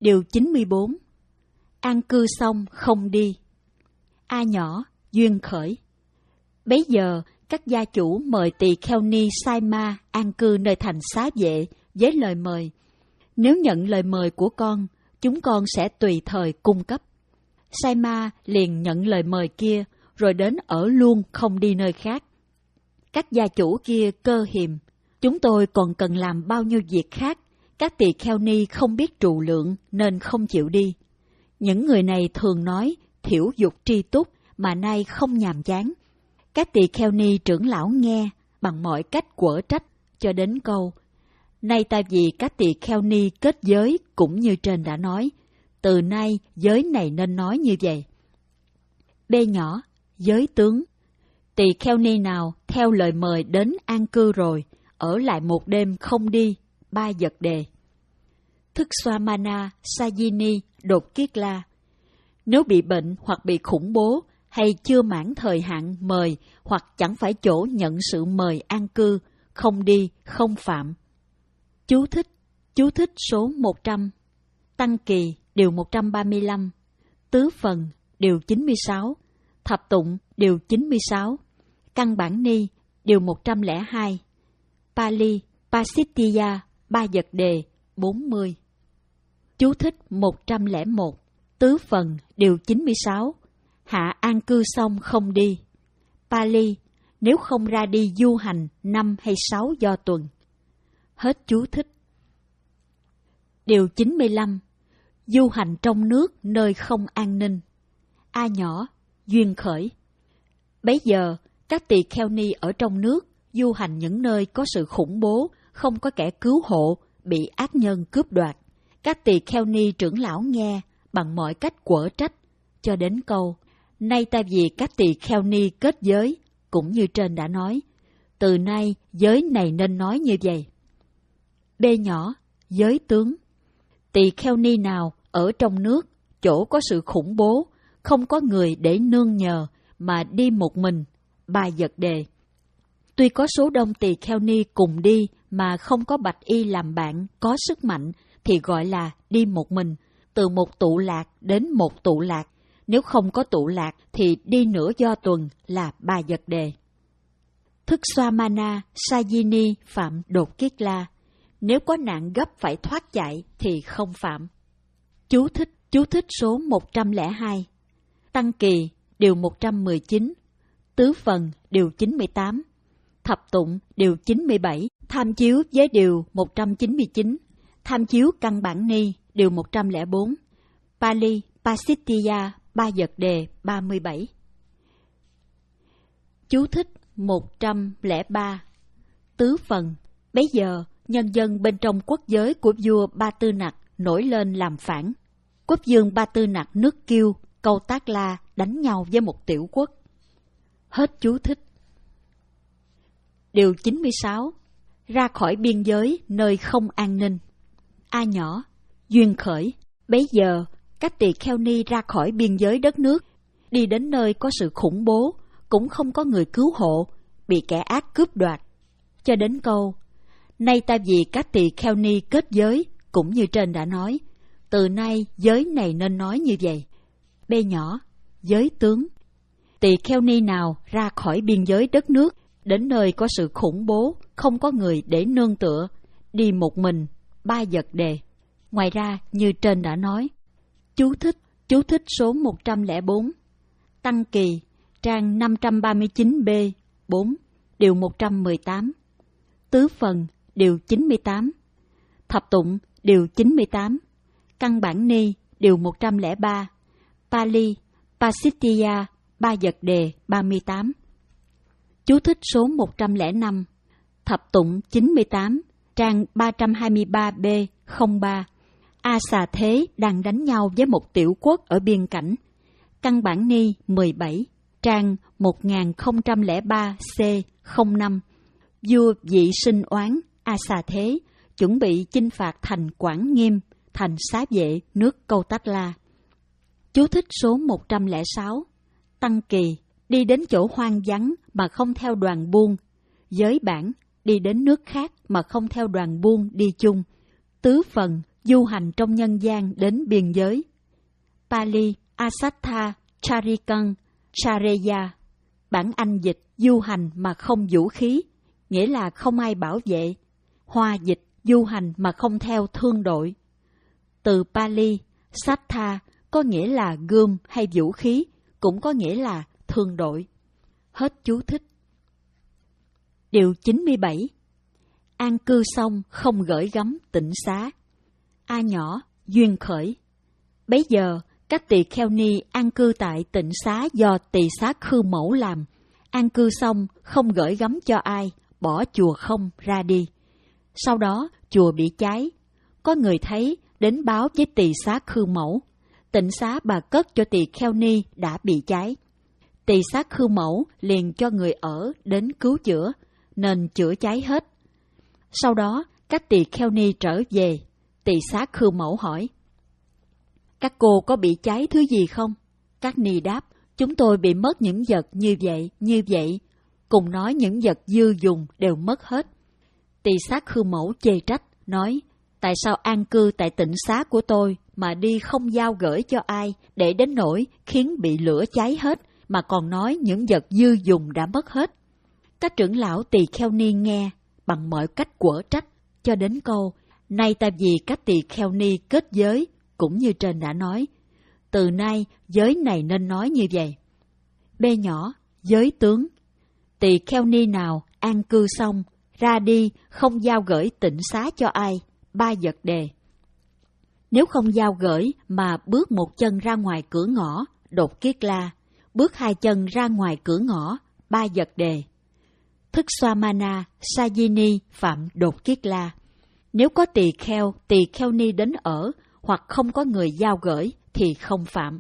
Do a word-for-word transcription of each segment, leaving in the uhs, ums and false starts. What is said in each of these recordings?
điều chín mươi bốn. An cư xong không đi. A nhỏ, duyên khởi. Bấy giờ, các gia chủ mời tỳ kheo ni Saima an cư nơi thành Xá Vệ với lời mời. Nếu nhận lời mời của con, chúng con sẽ tùy thời cung cấp. Saima liền nhận lời mời kia, rồi đến ở luôn không đi nơi khác. Các gia chủ kia cơ hiềm, chúng tôi còn cần làm bao nhiêu việc khác, các tỳ kheo ni không biết trụ lượng nên không chịu đi. Những người này thường nói thiểu dục tri túc mà nay không nhàm chán. Các tỳ kheo ni trưởng lão nghe bằng mọi cách quở trách cho đến câu: nay ta vì các tỳ kheo ni kết giới cũng như trên đã nói, từ nay giới này nên nói như vậy. B nhỏ, giới tướng. Tỳ kheo ni nào theo lời mời đến an cư rồi, ở lại một đêm không đi, ba vật đề. Thức xoa mana, sajini, đột kiết la. Nếu bị bệnh hoặc bị khủng bố, hay chưa mãn thời hạn mời, hoặc chẳng phải chỗ nhận sự mời an cư, không đi, không phạm. Chú thích, chú thích số một trăm. Tăng kỳ, điều một trăm ba mươi lăm. Tứ phần, điều chín mươi sáu. Thập tụng, điều chín mươi sáu. Căn bản ni, điều một trăm lẻ hai. Pali, Pasittiya, ba vật đề, bốn mươi. Chú thích một trăm lẻ một. Tứ phần, điều chín mươi sáu. Hạ an cư xong không đi. Pali, nếu không ra đi du hành năm hay sáu do tuần. Hết chú thích. Điều chín mươi lăm. Du hành trong nước nơi không an ninh. A nhỏ, duyên khởi. Bấy giờ, các tỳ kheo ni ở trong nước du hành những nơi có sự khủng bố, không có kẻ cứu hộ, bị ác nhân cướp đoạt. Các tỳ kheo ni trưởng lão nghe bằng mọi cách quở trách cho đến câu: nay ta vì các tỳ kheo ni kết giới, cũng như trên đã nói, từ nay giới này nên nói như vậy. B nhỏ, giới tướng. Tỳ kheo ni nào ở trong nước, chỗ có sự khủng bố, không có người để nương nhờ, mà đi một mình, ba vật đề. Tuy có số đông tỳ kheo ni cùng đi, mà không có bạch y làm bạn, có sức mạnh, thì gọi là đi một mình, từ một tụ lạc đến một tụ lạc. Nếu không có tụ lạc, thì đi nửa do tuần là ba vật đề. Thức xoa mana, sajini, phạm đột kiết la. Nếu có nạn gấp phải thoát chạy, thì không phạm. Chú thích, chú thích số một trăm lẻ hai. Tăng kỳ, điều một trăm mười chín. Tứ phần, điều chín mươi tám. Thập tụng, điều chín mươi bảy. Tham chiếu với điều một trăm chín mươi chín. Tham chiếu căn bản ni, điều một trăm lẻ bốn. Pali, Pasittiya, ba vật đề, ba mươi bảy. Chú thích một trăm lẻ ba. Tứ phần. Bấy giờ, nhân dân bên trong quốc giới của vua Ba Tư Nặc nổi lên làm phản. Quốc vương Ba Tư Nặc nước Kiêu, Câu Tác La đánh nhau với một tiểu quốc. Hết chú thích. Điều chín mươi sáu. Ra khỏi biên giới nơi không an ninh. A nhỏ, duyên khởi. Bấy giờ, các tỳ kheo ni ra khỏi biên giới đất nước, đi đến nơi có sự khủng bố, cũng không có người cứu hộ, bị kẻ ác cướp đoạt. Cho đến câu: nay ta vì các tỳ kheo ni kết giới, cũng như trên đã nói, từ nay giới này nên nói như vậy. B nhỏ, giới tướng. Tỳ kheo ni nào ra khỏi biên giới đất nước, đến nơi có sự khủng bố, không có người để nương tựa, đi một mình, ba vật đề. Ngoài ra, như trên đã nói. Chú thích, chú thích số một trăm lẻ bốn. Tăng kỳ, trang năm trăm ba mươi chín B, bốn, điều một trăm mười tám. Tứ phần, điều chín mươi tám. Thập tụng, điều chín mươi tám. Căn bản ni, điều một trăm lẻ ba. Pali, Pasittiya, ba vật đề, ba mươi tám. Chú thích số một trăm lẻ năm. Thập tụng chín mươi tám, trang ba trăm hai mươi ba B, không ba. A Xà Thế đang đánh nhau với một tiểu quốc ở biên cảnh. Căn bản ni mười bảy, trang một nghìn không trăm lẻ ba C, không năm. Vua Vị Sinh oán A Xà Thế chuẩn bị chinh phạt thành Quảng Nghiêm, thành Xá Vệ, nước Câu Tác La. Chú thích số một trăm lẻ sáu. Tăng kỳ, đi đến chỗ hoang vắng mà không theo đoàn buôn. Giới bản, đi đến nước khác mà không theo đoàn buôn đi chung. Tứ phần, du hành trong nhân gian đến biên giới. Pali Asattha Charikang Chareya, bản Anh dịch du hành mà không vũ khí, nghĩa là không ai bảo vệ. Hoa dịch du hành mà không theo thương đội. Từ Pali, Sattha có nghĩa là gươm hay vũ khí, cũng có nghĩa là thương đội. Hết chú thích. Điều chín mươi bảy. An cư xong không gửi gắm tịnh xá. A nhỏ, duyên khởi. Bấy giờ, các tỳ kheo ni an cư tại tịnh xá do tỳ xá Khư Mẫu làm. An cư xong không gửi gắm cho ai, bỏ chùa không ra đi. Sau đó, chùa bị cháy. Có người thấy, đến báo với tỳ xá Khư Mẫu. Tịnh xá bà cất cho tỳ kheo ni đã bị cháy. Tỳ xá Khư Mẫu liền cho người ở đến cứu chữa, nên chữa cháy hết. Sau đó, các tỳ kheo ni trở về. Tỳ xá Khư Mẫu hỏi: các cô có bị cháy thứ gì không? Các ni đáp: chúng tôi bị mất những vật như vậy, như vậy. Cùng nói những vật dư dùng đều mất hết. Tỳ xá Khư Mẫu chê trách, nói: tại sao an cư tại tịnh xá của tôi mà đi không giao gửi cho ai, để đến nỗi khiến bị lửa cháy hết, mà còn nói những vật dư dùng đã mất hết. Các trưởng lão tỳ kheo ni nghe, bằng mọi cách quở trách, cho đến câu: nay ta vì các tỳ kheo ni kết giới, cũng như trên đã nói, từ nay giới này nên nói như vậy. B nhỏ, giới tướng. Tỳ kheo ni nào an cư xong, ra đi không giao gửi tịnh xá cho ai, ba vật đề. Nếu không giao gửi mà bước một chân ra ngoài cửa ngõ, đột kiết la, bước hai chân ra ngoài cửa ngõ, ba vật đề. Thức Swamana, Sajini phạm đột kiết la. Nếu có tỳ kheo, tỳ kheo ni đến ở, hoặc không có người giao gửi, thì không phạm.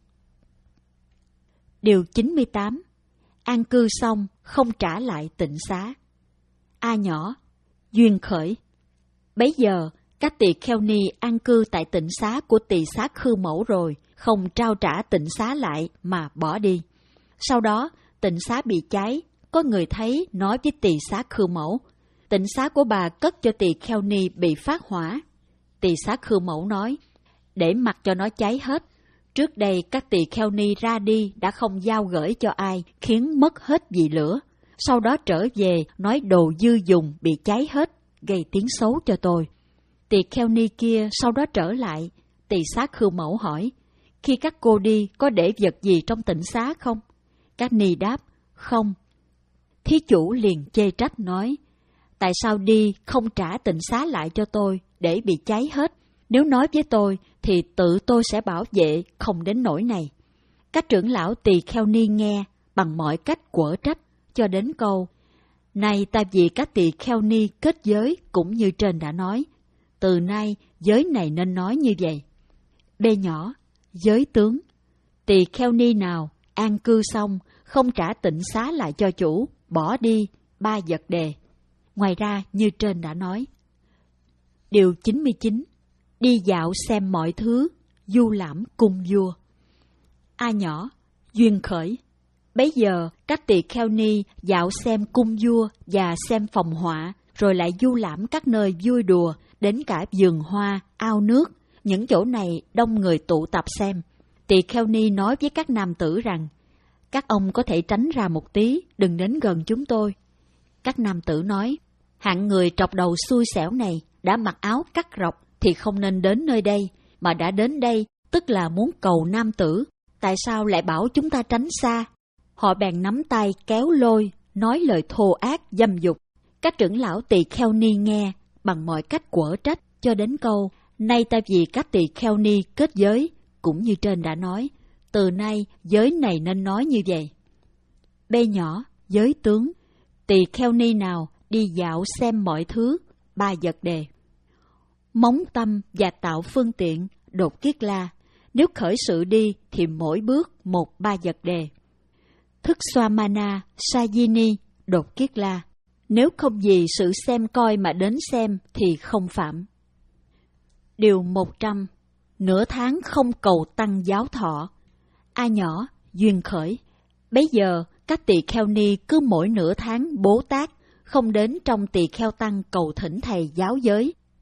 Điều chín mươi tám. An cư xong, không trả lại tịnh xá. A nhỏ, duyên khởi. Bấy giờ, các tỳ kheo ni an cư tại tịnh xá của tỳ xá Khư Mẫu rồi, không trao trả tịnh xá lại mà bỏ đi. Sau đó, tịnh xá bị cháy, có người thấy nói với tỳ xá Khư Mẫu: tịnh xá của bà cất cho tỳ kheo ni bị phát hỏa. Tỳ xá Khư Mẫu nói: để mặc cho nó cháy hết. Trước đây các tỳ kheo ni ra đi đã không giao gửi cho ai, khiến mất hết vì lửa. Sau đó trở về nói đồ dư dùng bị cháy hết, gây tiếng xấu cho tôi. Tỳ kheo ni kia sau đó trở lại. Tỳ xá Khư Mẫu hỏi: khi các cô đi có để vật gì trong tịnh xá không? Các ni đáp: không. Thí chủ liền chê trách nói: tại sao đi không trả tịnh xá lại cho tôi để bị cháy hết? Nếu nói với tôi thì tự tôi sẽ bảo vệ, không đến nỗi này. Các trưởng lão tỳ kheo ni nghe, bằng mọi cách quở trách, cho đến câu: nay ta vì các tỳ kheo ni kết giới, cũng như trên đã nói, từ nay giới này nên nói như vậy. B nhỏ, giới tướng. Tỳ kheo ni nào an cư xong không trả tịnh xá lại cho chủ, bỏ đi, ba vật đề. Ngoài ra như trên đã nói. Điều chín mươi chín. Đi dạo xem mọi thứ, du lãm cung vua. A nhỏ, duyên khởi. Bấy giờ các tỳ kheo ni dạo xem cung vua và xem phòng họa, rồi lại du lãm các nơi vui đùa, đến cả vườn hoa, ao nước. Những chỗ này đông người tụ tập xem. Tỳ kheo ni nói với các nam tử rằng: các ông có thể tránh ra một tí, đừng đến gần chúng tôi. Các nam tử nói: hạng người trọc đầu xui xẻo này đã mặc áo cắt rọc thì không nên đến nơi đây, mà đã đến đây tức là muốn cầu nam tử, tại sao lại bảo chúng ta tránh xa? Họ bèn nắm tay kéo lôi, nói lời thô ác dâm dục. Các trưởng lão tỳ kheo ni nghe, bằng mọi cách quở trách, cho đến câu: nay ta vì các tỳ kheo ni kết giới, cũng như trên đã nói, từ nay giới này nên nói như vậy. B nhỏ, giới tướng. Tỳ kheo ni nào đi dạo xem mọi thứ, ba vật đề. Móng tâm và tạo phương tiện, đột kiết la. Nếu khởi sự đi thì mỗi bước một ba vật đề. Thức Swamana, Sajini, đột kiết la. Nếu không vì sự xem coi mà đến xem thì không phạm. Điều một trăm. Nửa tháng không cầu tăng giáo thọ. A nhỏ, duyên khởi. Bấy giờ các tỳ kheo ni cứ mỗi nửa tháng Bố Tát không đến trong tỳ kheo tăng cầu thỉnh thầy giáo giới.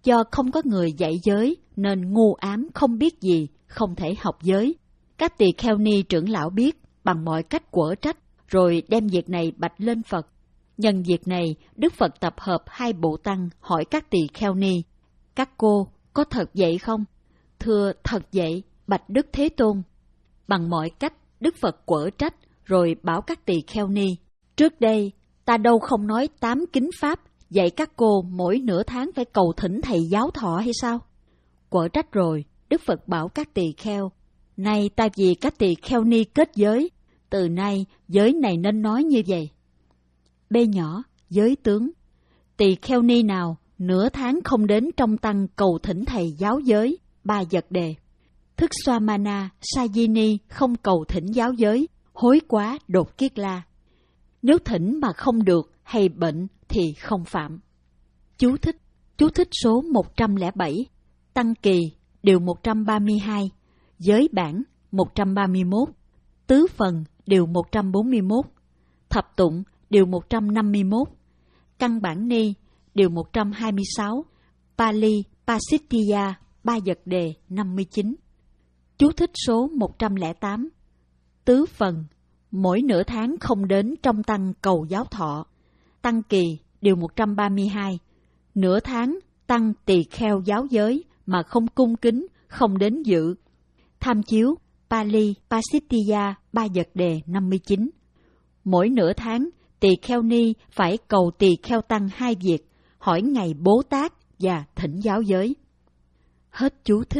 Do không có người dạy giới nên ngu ám không biết gì, không thể học giới. Các tỳ kheo ni trưởng lão biết bằng mọi cách quở trách, rồi đem việc này bạch lên Phật. Nhân việc này, Đức Phật tập hợp hai bộ tăng hỏi các tỳ kheo ni: các cô có thật vậy không? Thưa thật vậy, bạch Đức Thế Tôn. Bằng mọi cách, Đức Phật quở trách, rồi bảo các tỳ kheo ni: trước đây, ta đâu không nói tám kính pháp, dạy các cô mỗi nửa tháng phải cầu thỉnh thầy giáo thọ hay sao? Quở trách rồi, Đức Phật bảo các tỳ kheo: nay ta vì các tỳ kheo ni kết giới, từ nay giới này nên nói như vậy. B nhỏ, giới tướng. Tỳ kheo ni nào nửa tháng không đến trong tăng cầu thỉnh thầy giáo giới, ba vật đề. Thức xoa mana, Sajini không cầu thỉnh giáo giới, hối quá đột kiết la. Nếu thỉnh mà không được hay bệnh thì không phạm. Chú thích. Chú thích số một trăm lẻ bảy. Tăng kỳ, điều một trăm ba mươi hai. Giới bản, một trăm ba mươi mốt. Tứ phần, điều một trăm bốn mươi mốt. Thập tụng, điều một trăm năm mươi mốt. Căn bản ni, điều một trăm hai mươi sáu. Pali, Pasittiya, ba vật đề, năm mươi chín. Chú thích số một trăm lẻ tám. Tứ phần, mỗi nửa tháng không đến trong tăng cầu giáo thọ. Tăng kỳ, điều một trăm ba mươi hai. Nửa tháng, tăng tỳ kheo giáo giới mà không cung kính, không đến dự. Tham chiếu, Pali, Pasittiya, ba vật đề, năm mươi chín. Mỗi nửa tháng, tỳ kheo ni phải cầu tỳ kheo tăng hai việc, hỏi ngày Bố Tát và thỉnh giáo giới. Hết chú thích.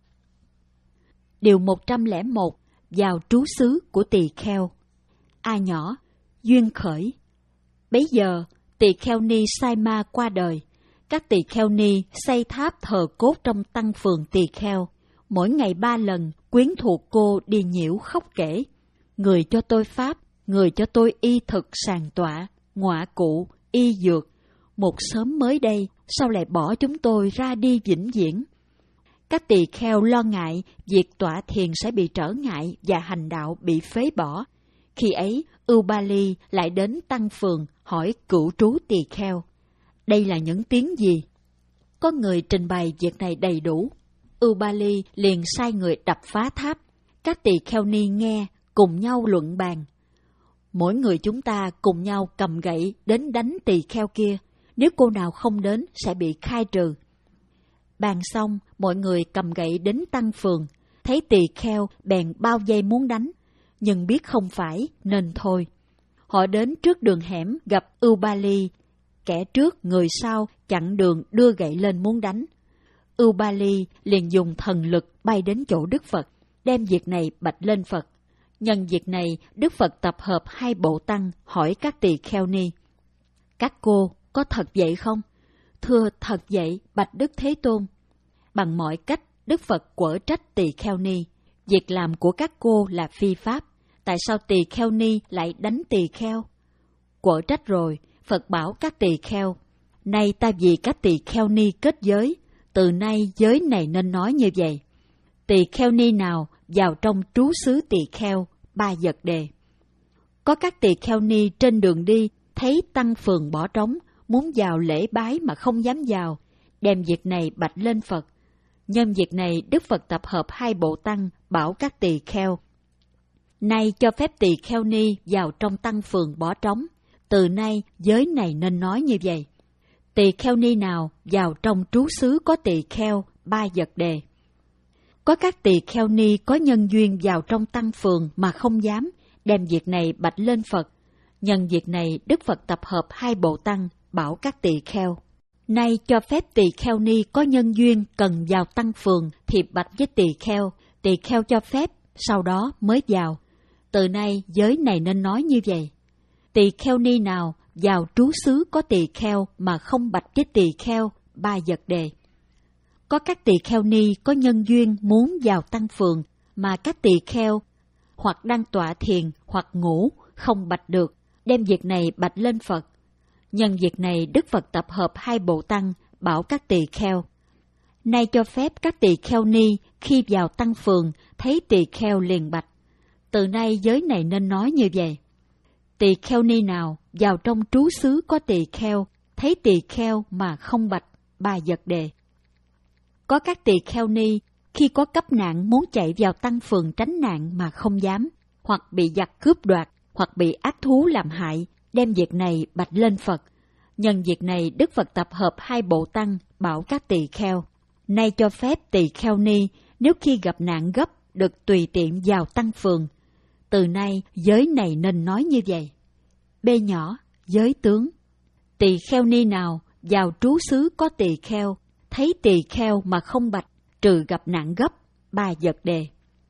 Điều một trăm lẻ một. Vào trú xứ của tỳ kheo. A nhỏ, duyên khởi. Bấy giờ, tỳ kheo ni Saima qua đời. Các tỳ kheo ni xây tháp thờ cốt trong tăng phường tỳ kheo. Mỗi ngày ba lần, quyến thuộc cô đi nhiễu khóc kể: người cho tôi pháp, người cho tôi y thực sàng tọa, ngọa cụ, y dược. Một sớm mới đây, sao lại bỏ chúng tôi ra đi vĩnh viễn? Các tỳ kheo lo ngại việc tọa thiền sẽ bị trở ngại và hành đạo bị phế bỏ. Khi ấy, Ubali lại đến tăng phường hỏi cửu trú tỳ kheo: đây là những tiếng gì? Có người trình bày việc này đầy đủ. Ubali liền sai người đập phá tháp. Các tỳ kheo ni nghe, cùng nhau luận bàn. Mỗi người chúng ta cùng nhau cầm gậy đến đánh tỳ kheo kia. Nếu cô nào không đến sẽ bị khai trừ. Bàn xong, mọi người cầm gậy đến tăng phường. Thấy tỳ kheo bèn bao vây muốn đánh, nhưng biết không phải nên thôi. Họ đến trước đường hẻm gặp Ubali. Kẻ trước người sau chặn đường đưa gậy lên muốn đánh. Ubali liền dùng thần lực bay đến chỗ Đức Phật, đem việc này bạch lên Phật. Nhân việc này, Đức Phật tập hợp hai bộ tăng hỏi các tỳ kheo ni: các cô có thật vậy không? Thưa thật vậy, bạch Đức Thế Tôn. Bằng mọi cách, Đức Phật quở trách tỳ kheo ni: việc làm của các cô là phi pháp, tại sao tỳ kheo ni lại đánh tỳ kheo? Quở trách rồi, Phật bảo các tỳ kheo: nay ta vì các tỳ kheo ni kết giới, từ nay giới này nên nói như vậy. Tỳ kheo ni nào vào trong trú xứ tỳ kheo, ba vật đề. Có các tỳ kheo ni trên đường đi thấy tăng phường bỏ trống, muốn vào lễ bái mà không dám vào, đem việc này bạch lên Phật. Nhân việc này, Đức Phật tập hợp hai bộ tăng bảo các tỳ kheo: nay cho phép tỳ kheo ni vào trong tăng phường bỏ trống, từ nay giới này nên nói như vậy. Tỳ kheo ni nào vào trong trú xứ có tỳ kheo, ba vật đề. Có các tỳ kheo ni có nhân duyên vào trong tăng phường mà không dám, đem việc này bạch lên Phật. Nhân việc này, Đức Phật tập hợp hai bộ tăng bảo các tỳ kheo: nay cho phép tỳ kheo ni có nhân duyên cần vào tăng phường thì bạch với tỳ kheo, tỳ kheo cho phép, sau đó mới vào. Từ nay giới này nên nói như vậy. Tỳ kheo ni nào vào trú xứ có tỳ kheo mà không bạch với tỳ kheo, ba vật đề. Có các tỳ kheo ni có nhân duyên muốn vào tăng phường mà các tỳ kheo hoặc đang tọa thiền hoặc ngủ không bạch được, đem việc này bạch lên Phật. Nhân việc này, Đức Phật tập hợp hai bộ tăng bảo các tỳ kheo: nay cho phép các tỳ kheo ni khi vào tăng phường thấy tỳ kheo liền bạch, từ nay giới này nên nói như vậy. Tỳ kheo ni nào vào trong trú xứ có tỳ kheo thấy tỳ kheo mà không bạch, ba vật đề. Có các tỳ kheo ni khi có cấp nạn muốn chạy vào tăng phường tránh nạn mà không dám, hoặc bị giặc cướp đoạt, hoặc bị ác thú làm hại, đem việc này bạch lên Phật. Nhân việc này, Đức Phật tập hợp hai bộ tăng bảo các tỳ kheo: nay cho phép tỳ kheo ni nếu khi gặp nạn gấp được tùy tiện vào tăng phường. Từ nay giới này nên nói như vậy. B nhỏ, giới tướng. Tỳ kheo ni nào vào trú xứ có tỳ kheo, thấy tỳ kheo mà không bạch, trừ gặp nạn gấp, ba vật đề.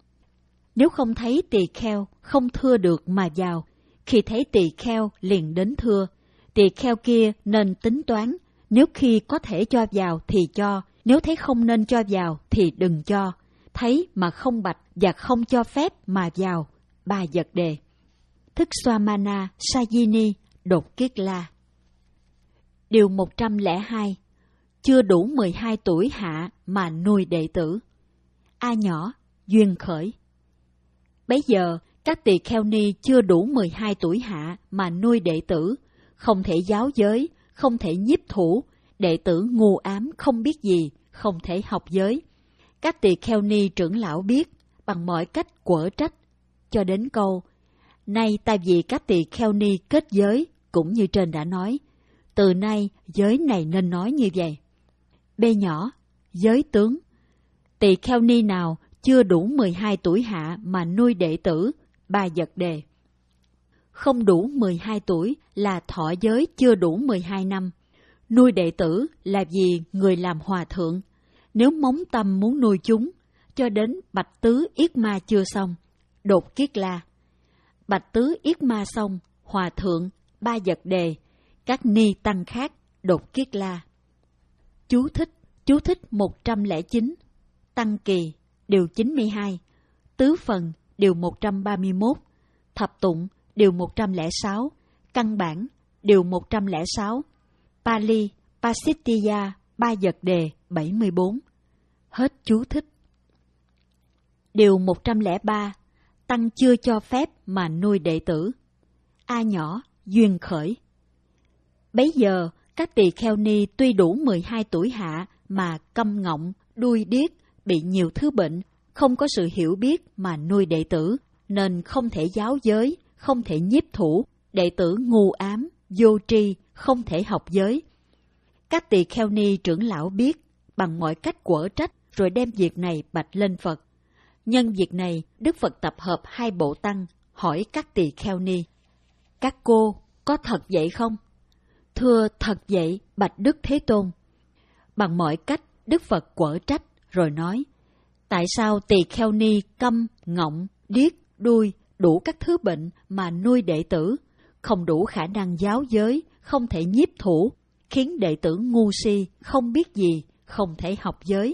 Nếu không thấy tỳ kheo, không thưa được mà vào, khi thấy tỳ kheo liền đến thưa. Tỳ kheo kia nên tính toán, nếu khi có thể cho vào thì cho, nếu thấy không nên cho vào thì đừng cho. Thấy mà không bạch và không cho phép mà vào, ba vật đề. Thức Swamana Sayini đột kiết la. Điều một trăm lẻ hai. Chưa đủ mười hai tuổi hạ mà nuôi đệ tử. A nhỏ, duyên khởi. Bấy giờ, các tỳ kheo ni chưa đủ mười hai tuổi hạ mà nuôi đệ tử, không thể giáo giới, không thể nhiếp thủ, đệ tử ngu ám không biết gì, không thể học giới. Các tỳ kheo ni trưởng lão biết, bằng mọi cách quở trách, cho đến câu: nay tại vì các tỳ kheo ni kết giới, cũng như trên đã nói, từ nay giới này nên nói như vậy. B nhỏ, giới tướng. Tỳ kheo ni nào chưa đủ mười hai tuổi hạ mà nuôi đệ tử, ba vật đề. Không đủ mười hai tuổi là thọ giới chưa đủ mười hai năm. Nuôi đệ tử là vì người làm hòa thượng. Nếu móng tâm muốn nuôi chúng, cho đến bạch tứ yết ma chưa xong, đột kiết la. Bạch tứ yết ma xong, hòa thượng, ba vật đề, các ni tăng khác, đột kiết la. Chú thích, chú thích một trăm lẻ chín, tăng kỳ, điều chín mươi hai, tứ phần, điều một trăm ba mươi mốt, thập tụng, điều một trăm lẻ sáu, căn bản, điều một trăm lẻ sáu, Pali, Pasittiya, ba vật đề, bảy mươi bốn. Hết chú thích. Điều một trăm lẻ ba, tăng chưa cho phép mà nuôi đệ tử. A nhỏ, duyên khởi. Bấy giờ, các tỳ kheo ni tuy đủ mười hai tuổi hạ mà câm ngọng, đuôi điếc, bị nhiều thứ bệnh, không có sự hiểu biết mà nuôi đệ tử, nên không thể giáo giới, không thể nhiếp thủ, đệ tử ngu ám, vô tri, không thể học giới. Các tỳ kheo ni trưởng lão biết, bằng mọi cách quở trách, rồi đem việc này bạch lên Phật. Nhân việc này, Đức Phật tập hợp hai bộ tăng, hỏi các tỳ kheo ni: các cô, có thật vậy không? Thưa thật vậy, bạch Đức Thế Tôn. Bằng mọi cách, Đức Phật quở trách, rồi nói: tại sao tỳ kheo ni câm, ngọng, điếc, đuôi, đủ các thứ bệnh mà nuôi đệ tử, không đủ khả năng giáo giới, không thể nhiếp thủ, khiến đệ tử ngu si, không biết gì, không thể học giới.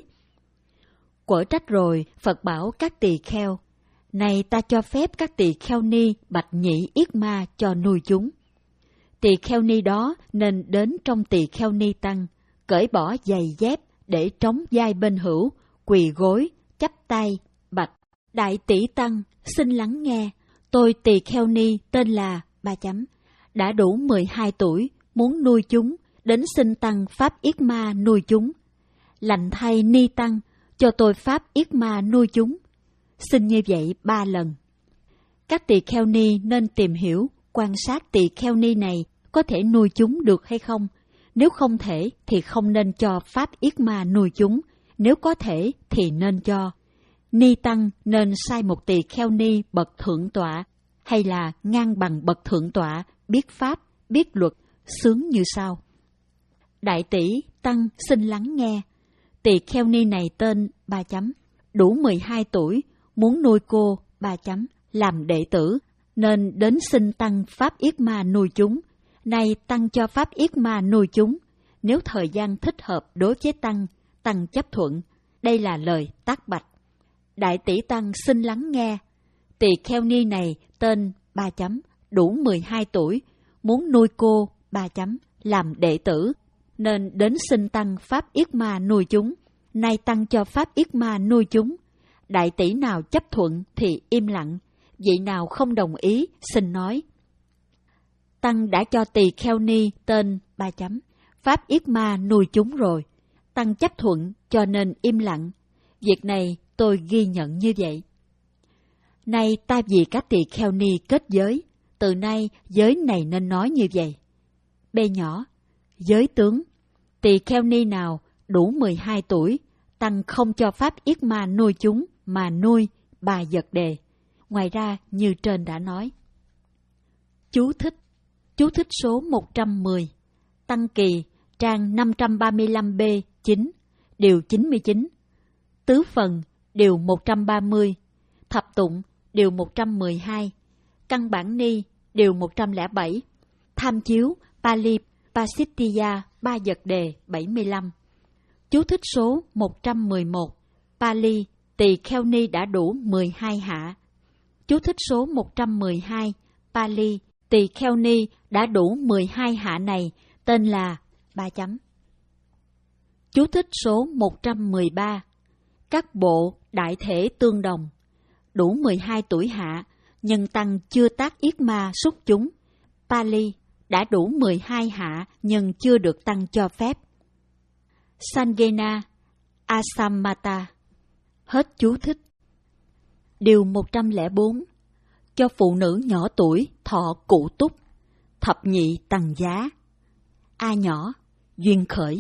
Quở trách rồi, Phật bảo các tỳ kheo: này ta cho phép các tỳ kheo ni bạch nhị yết ma cho nuôi chúng. Tỳ kheo ni đó nên đến trong tỳ kheo ni tăng, cởi bỏ giày dép để trống vai bên hữu, quỳ gối, chắp tay, bạch: đại tỷ tăng, xin lắng nghe. Tôi tỳ kheo ni tên là ba chấm, đã đủ mười hai tuổi, muốn nuôi chúng, đến xin tăng pháp yết ma nuôi chúng. Lành thay ni tăng, cho tôi pháp yết ma nuôi chúng. Xin như vậy ba lần. Các tỳ kheo ni nên tìm hiểu, quan sát tỳ kheo ni này có thể nuôi chúng được hay không. Nếu không thể thì không nên cho pháp yết ma nuôi chúng, nếu có thể thì nên cho. Ni tăng nên sai một tỳ kheo ni bậc thượng tọa, hay là ngang bằng bậc thượng tọa, biết pháp, biết luật, xướng như sau: đại tỷ tăng xin lắng nghe. Tỳ kheo ni này tên ba chấm, đủ mười hai tuổi, muốn nuôi cô ba chấm làm đệ tử, nên đến xin tăng pháp yết ma nuôi chúng. Nay tăng cho pháp yết ma nuôi chúng, nếu thời gian thích hợp đối với tăng, tăng chấp thuận. Đây là lời tác bạch. Đại tỷ tăng xin lắng nghe. Tỳ kheo ni này tên ba chấm, đủ mười hai tuổi, muốn nuôi cô ba chấm làm đệ tử, nên đến xin tăng pháp yết ma nuôi chúng. Nay tăng cho pháp yết ma nuôi chúng. Đại tỷ nào chấp thuận thì im lặng, vị nào không đồng ý xin nói. Tăng đã cho tỳ kheo ni tên ba chấm pháp yết ma nuôi chúng rồi. Tăng chấp thuận cho nên im lặng. Việc này tôi ghi nhận như vậy. Nay ta vì các tỳ kheo ni kết giới, từ nay giới này nên nói như vậy. B nhỏ, giới tướng, tỳ kheo ni nào đủ mười hai tuổi, Tăng không cho pháp yết ma nuôi chúng mà nuôi bà Dật Đề. Ngoài ra như trên đã nói. Chú thích. Chú thích số một trăm mười. Tăng Kỳ, trang năm trăm ba mươi lăm B chín, điều chín mươi chín. Tứ Phần, điều một trăm ba mươi. Thập Tụng, điều một trăm mười hai. Căn Bản Ni, điều một trăm lẻ bảy. Tham chiếu Pali Pasittiya Ba Dật Đề bảy mươi lăm. Chú thích số một trăm mười một. Pali, tỳ kheo ni đã đủ mười hai hạ. Chú thích số một trăm mười hai. Pali, tỳ kheo ni đã đủ mười hai hạ này tên là ba chấm. Chú thích số một trăm mười ba. Các bộ đại thể tương đồng. Đủ mười hai tuổi hạ, nhưng Tăng chưa tác yết ma xuất chúng. Pali đã đủ mười hai hạ nhưng chưa được Tăng cho phép. Sangena Asammata. Hết chú thích. Điều một trăm lẻ bốn. Cho phụ nữ nhỏ tuổi thọ cụ túc. Thập nhị tằng giá. A nhỏ, duyên khởi.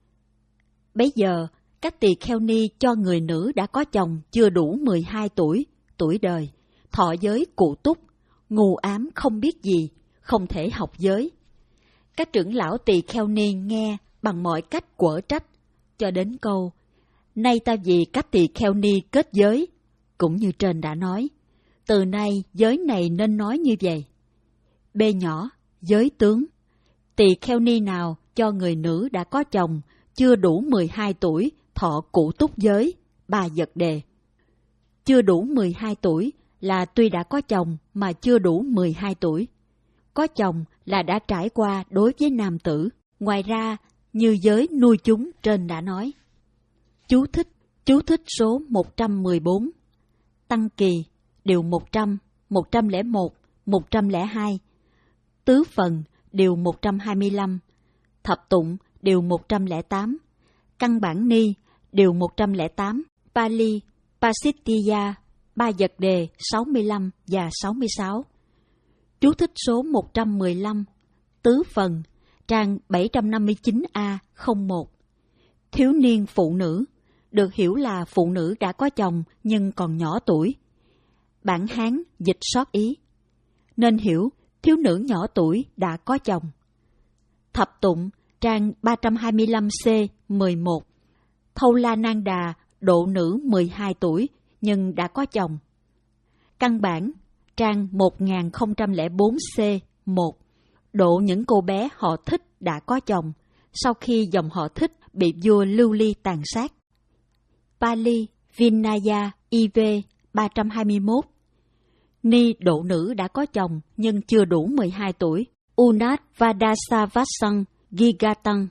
Bấy giờ, các tỳ kheo ni cho người nữ đã có chồng chưa đủ mười hai tuổi, tuổi đời, thọ giới cụ túc, ngu ám không biết gì, không thể học giới. Các trưởng lão tỳ kheo ni nghe bằng mọi cách quở trách, cho đến câu, nay ta vì các tỳ kheo ni kết giới, cũng như trên đã nói, từ nay giới này nên nói như vậy. B nhỏ, giới tướng, tỳ kheo ni nào cho người nữ đã có chồng chưa đủ mười hai tuổi thọ cụ túc giới, Ba Dật Đề. Chưa đủ mười hai tuổi là tuy đã có chồng mà chưa đủ mười hai tuổi. Có chồng là đã trải qua đối với nam tử. Ngoài ra, như giới nuôi chúng trên đã nói. Chú thích. Chú thích số một trăm mười bốn. Tăng Kỳ, điều một trăm, một trăm lẻ một, một trăm lẻ hai. Tứ Phần, điều một trăm hai mươi lăm. Thập Tụng, điều một trăm lẻ tám. Căn Bản Ni, điều một trăm lẻ tám. Pali Pasittiya Ba Dật Đề sáu mươi lăm và sáu mươi sáu. Chú thích số một trăm mười lăm. Tứ Phần, trang bảy trăm năm mươi chín A không một. Thiếu niên phụ nữ, được hiểu là phụ nữ đã có chồng nhưng còn nhỏ tuổi. Bản Hán dịch sót ý. Nên hiểu thiếu nữ nhỏ tuổi đã có chồng. Thập Tụng, trang ba trăm hai mươi lăm C mười một. Thâu La Nan Đà, độ nữ mười hai tuổi nhưng đã có chồng. Căn bản, trang một nghìn không trăm lẻ bốn C một. Độ những cô bé họ thích đã có chồng, sau khi dòng họ thích bị vua Lưu Ly tàn sát. Pali Vinaya I V ba trăm hai mươi mốt. Ni độ nữ đã có chồng nhưng chưa đủ mười hai tuổi. Unat Vadasavasan Gigatang.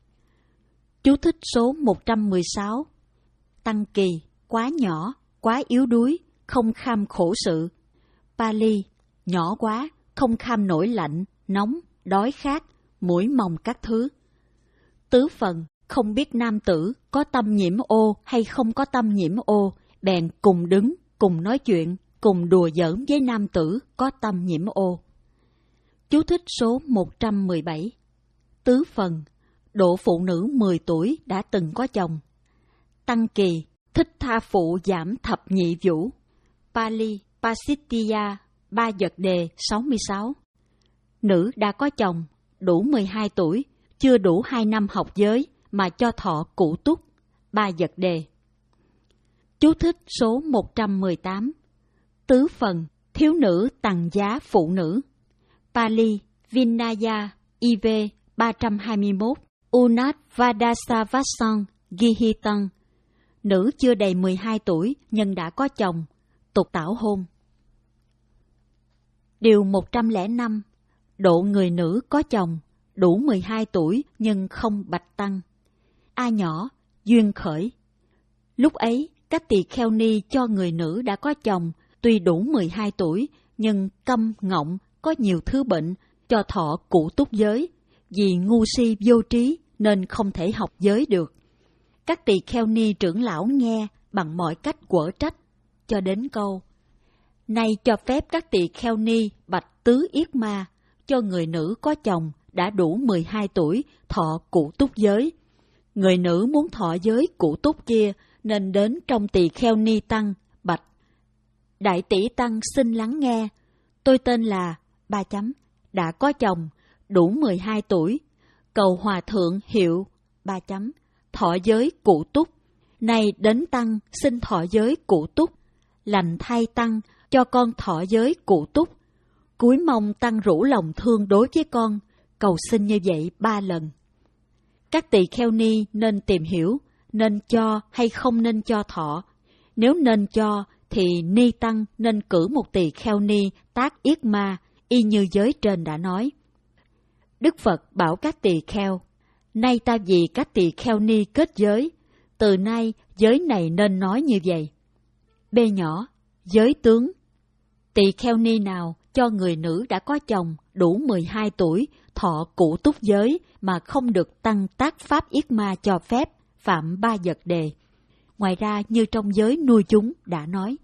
Chú thích số một trăm mười sáu. Tăng Kỳ, quá nhỏ, quá yếu đuối, không kham khổ sự. Pali, nhỏ quá, không kham nổi lạnh, nóng, đói khát, mũi mòng các thứ. Tứ Phần, không biết nam tử có tâm nhiễm ô hay không có tâm nhiễm ô, bèn cùng đứng, cùng nói chuyện, cùng đùa giỡn với nam tử có tâm nhiễm ô. Chú thích số một trăm mười bảy. Tứ Phần, độ phụ nữ mười tuổi đã từng có chồng. Tăng Kỳ, thích tha phụ giảm thập nhị vũ. Pali Pasittiya Ba Dật Đề sáu mươi sáu. Nữ đã có chồng, đủ mười hai tuổi, chưa đủ hai năm học giới mà cho thọ cụ túc, Ba Dật Đề. Chú thích số một trăm mười tám. Tứ Phần, thiếu nữ tằng giá phụ nữ. Pali Vinaya I V ba trăm hai mươi mốt. Unat Vadasavasan Gihitang. Nữ chưa đầy mười hai tuổi nhưng đã có chồng, tục tảo hôn. Điều một trăm lẻ năm. Độ người nữ có chồng, đủ mười hai tuổi nhưng không bạch tăng. A nhỏ, duyên khởi. Lúc ấy, các tỳ kheo ni cho người nữ đã có chồng, tuy đủ mười hai tuổi, nhưng câm ngọng, có nhiều thứ bệnh, cho thọ cụ túc giới, vì ngu si vô trí nên không thể học giới được. Các tỳ kheo ni trưởng lão nghe bằng mọi cách quở trách, cho đến câu: nay cho phép các tỳ kheo ni bạch tứ yết ma cho người nữ có chồng đã đủ mười hai tuổi thọ cụ túc giới. Người nữ muốn thọ giới cụ túc kia nên đến trong tỳ kheo ni tăng bạch: đại tỷ tăng xin lắng nghe, tôi tên là ba chấm đã có chồng đủ mười hai tuổi, cầu hòa thượng hiệu ba chấm thọ giới cụ túc. Nay đến tăng xin thọ giới cụ túc, lành thay tăng cho con thọ giới cụ túc. Cúi mong tăng rủ lòng thương đối với con, cầu xin như vậy ba lần. Các tỳ kheo ni nên tìm hiểu nên cho hay không nên cho thọ. Nếu nên cho thì ni tăng nên cử một tỳ kheo ni tác yết ma y như giới trên đã nói. Đức Phật bảo các tỳ kheo: nay ta vì các tỳ kheo ni kết giới, từ nay giới này nên nói như vậy. B nhỏ, giới tướng. Tỳ kheo ni nào cho người nữ đã có chồng đủ mười hai tuổi thọ cụ túc giới mà không được tăng tác pháp yết ma cho phép, phạm ba vật đề. Ngoài ra như trong giới nuôi chúng đã nói.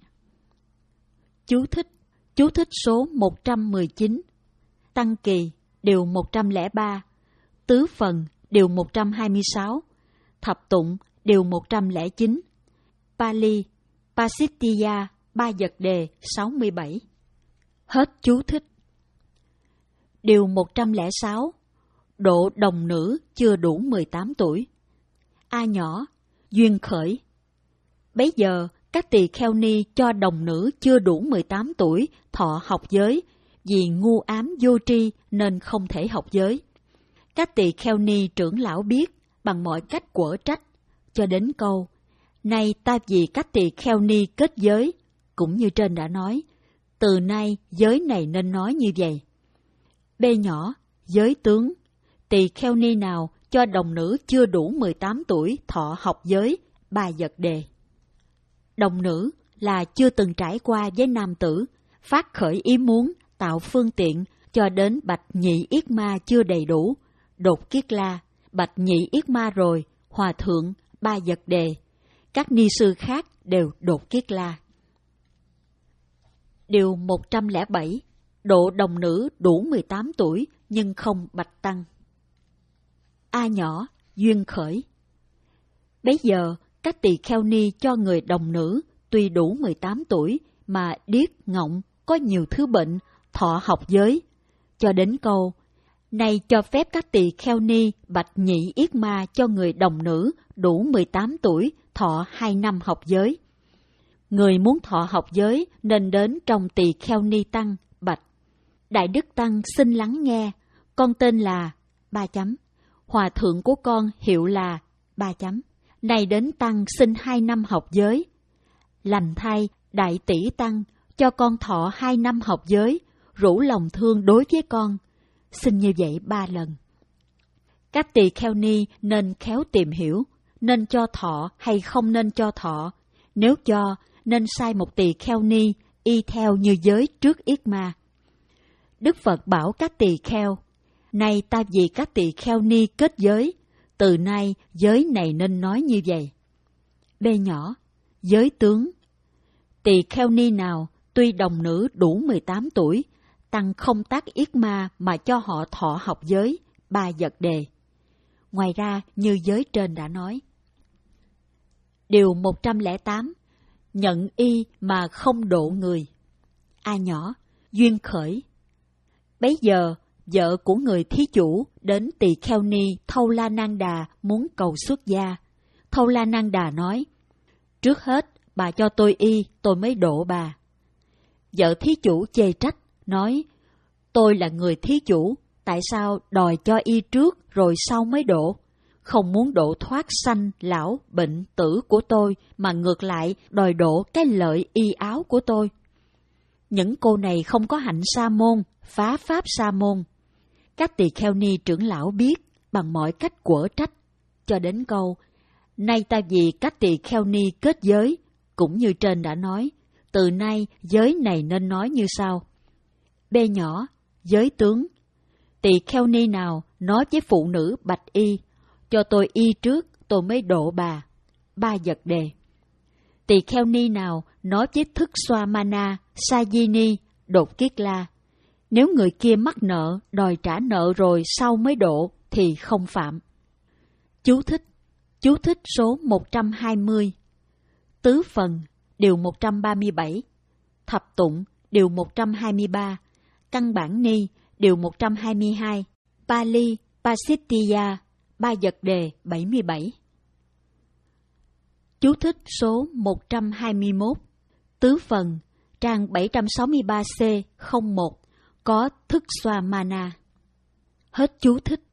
Chú thích. Chú thích số một trăm mười chín. Tăng kỳ, điều một trăm lẻ ba. Tứ phần, điều một trăm hai mươi sáu. Thập tụng, điều một trăm lẻ chín. Pali, Pasittiya, ba vật đề, sáu mươi bảy. Hết chú thích. Điều một trăm lẻ sáu. Độ đồng nữ chưa đủ mười tám tuổi. A nhỏ, duyên khởi. Bấy giờ, các tỳ kheo ni cho đồng nữ chưa đủ mười tám tuổi thọ học giới, vì ngu ám vô tri nên không thể học giới. Các tỳ kheo ni trưởng lão biết bằng mọi cách quở trách, cho đến câu: nay ta vì các tỳ kheo ni kết giới, cũng như trên đã nói, từ nay giới này nên nói như vậy. B nhỏ, giới tướng. Tỳ kheo ni nào cho đồng nữ chưa đủ mười tám tuổi thọ học giới, ba vật đề. Đồng nữ là chưa từng trải qua với nam tử, phát khởi ý muốn, tạo phương tiện cho đến bạch nhị yết ma chưa đầy đủ, đột kiết la, bạch nhị yết ma rồi, hòa thượng, ba vật đề. Các ni sư khác đều đột kiết la. Điều một trăm lẻ bảy. Độ đồng nữ đủ mười tám tuổi nhưng không bạch tăng. A nhỏ, duyên khởi. Bấy giờ, các tỳ kheo ni cho người đồng nữ tuy đủ mười tám tuổi mà điếc, ngọng, có nhiều thứ bệnh, thọ học giới, cho đến câu: nay cho phép các tỳ kheo ni bạch nhị yết ma cho người đồng nữ đủ mười tám tuổi thọ hai năm học giới. Người muốn thọ học giới nên đến trong tỳ kheo ni tăng bạch: đại đức tăng xin lắng nghe, con tên là ba chấm, hòa thượng của con hiệu là ba chấm, này đến tăng xin hai năm học giới. Lành thay đại tỷ tăng cho con thọ hai năm học giới, rủ lòng thương đối với con, xin như vậy ba lần. Các tỳ kheo ni nên khéo tìm hiểu, nên cho thọ hay không nên cho thọ. Nếu cho, nên sai một tỳ kheo ni y theo như giới trước yết ma. Đức Phật bảo các tỳ kheo: nay ta vì các tỳ kheo ni kết giới, từ nay giới này nên nói như vậy. B nhỏ, giới tướng. Tỳ kheo ni nào tuy đồng nữ đủ mười tám tuổi, tăng không tác yết ma mà cho họ thọ học giới, ba vật đề. Ngoài ra như giới trên đã nói. Điều một trăm lẻ tám. Nhận y mà không độ người. A nhỏ, duyên khởi. Bấy giờ, vợ của người thí chủ đến tỳ kheo ni Thâu La Nan Đà muốn cầu xuất gia. Thâu La Nan Đà nói: trước hết bà cho tôi y, tôi mới độ bà. Vợ thí chủ chê trách, nói: tôi là người thí chủ, tại sao đòi cho y trước rồi sau mới độ? Không muốn độ thoát sanh, lão, bệnh, tử của tôi, mà ngược lại đòi độ cái lợi y áo của tôi. Những cô này không có hạnh sa môn, phá pháp sa môn. Các tỳ kheo ni trưởng lão biết bằng mọi cách quở trách, cho đến câu: nay ta vì các tỳ kheo ni kết giới, cũng như trên đã nói, từ nay giới này nên nói như sau. B nhỏ, giới tướng. Tỳ kheo ni nào nói với phụ nữ bạch y: cho tôi y trước, tôi mới độ bà, ba vật đề. Tỳ kheo ni nào nói với thức xoa mana, Sajini, đột kiết la, nếu người kia mắc nợ, đòi trả nợ rồi sau mới độ thì không phạm. Chú thích. Chú thích số một trăm hai mươi. Tứ phần, điều một trăm ba mươi bảy. Thập tụng, điều một trăm hai mươi ba. Căn bản ni, điều một trăm hai mươi hai. Pali, Pasittiya, ba vật đề bảy mươi bảy. Chú thích số một trăm hai mươi mốt. Tứ phần, trang bảy trăm sáu mươi ba C không một, có thức xoa mana. Hết chú thích.